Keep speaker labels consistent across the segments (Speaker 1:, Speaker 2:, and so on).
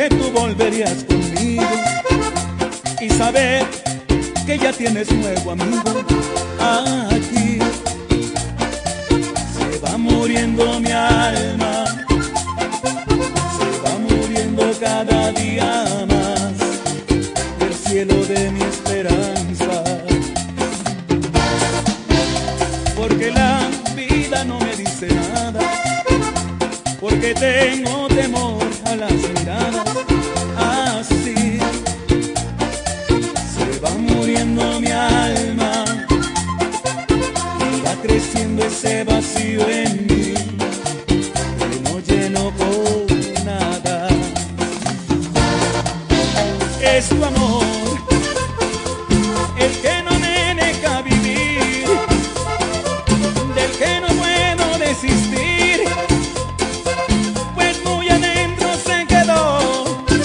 Speaker 1: que tú volverías conmigo y saber que ya tienes nuevo amigo. Aquí se va muriendo mi alma, se va muriendo cada día más el cielo de mi esperanza, porque la vida no me dice nada, porque tengo temor a las miradas. Así se va muriendo mi alma y va creciendo ese vacío en mí que no lleno con nada. Es tu amor el que no me deja vivir, del que no puedo desistir, pues muy adentro se quedó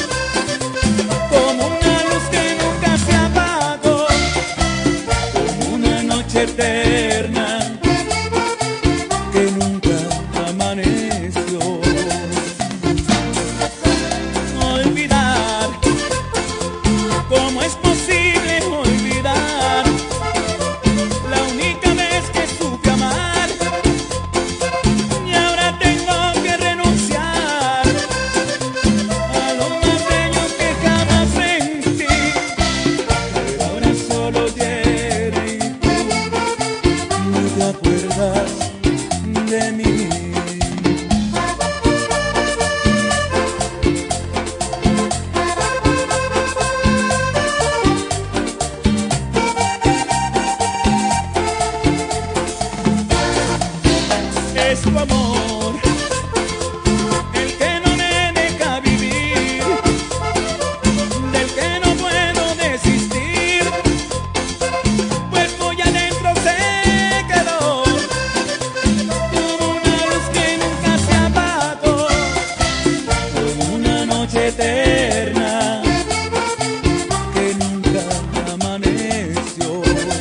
Speaker 1: como una luz que nunca se apagó, como una noche eterna que nunca amaneció. Olvidar, ¿cómo es posible olvidar la única vez que supe amar? Y ahora tengo que renunciar a lo más bello que jamás sentí, pero ahora solo hiere y tú ni te acuerdas de mí. Es tu amor el que no me deja vivir, del que no puedo desistir, pues muy adentro se quedó como una luz que nunca se apagó, como una noche eterna que nunca amaneció.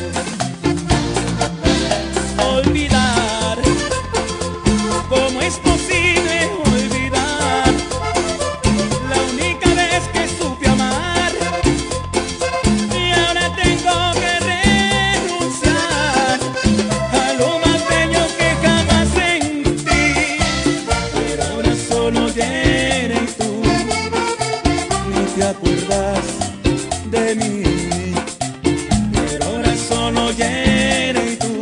Speaker 1: Olvidar, ¿cómo es posible olvidar la única vez que supe amar? Y ahora tengo que renunciar a lo más bello que jamás sentí, pero ahora solo hiere y tú ni te acuerdas de mí, pero ahora solo hiere y tú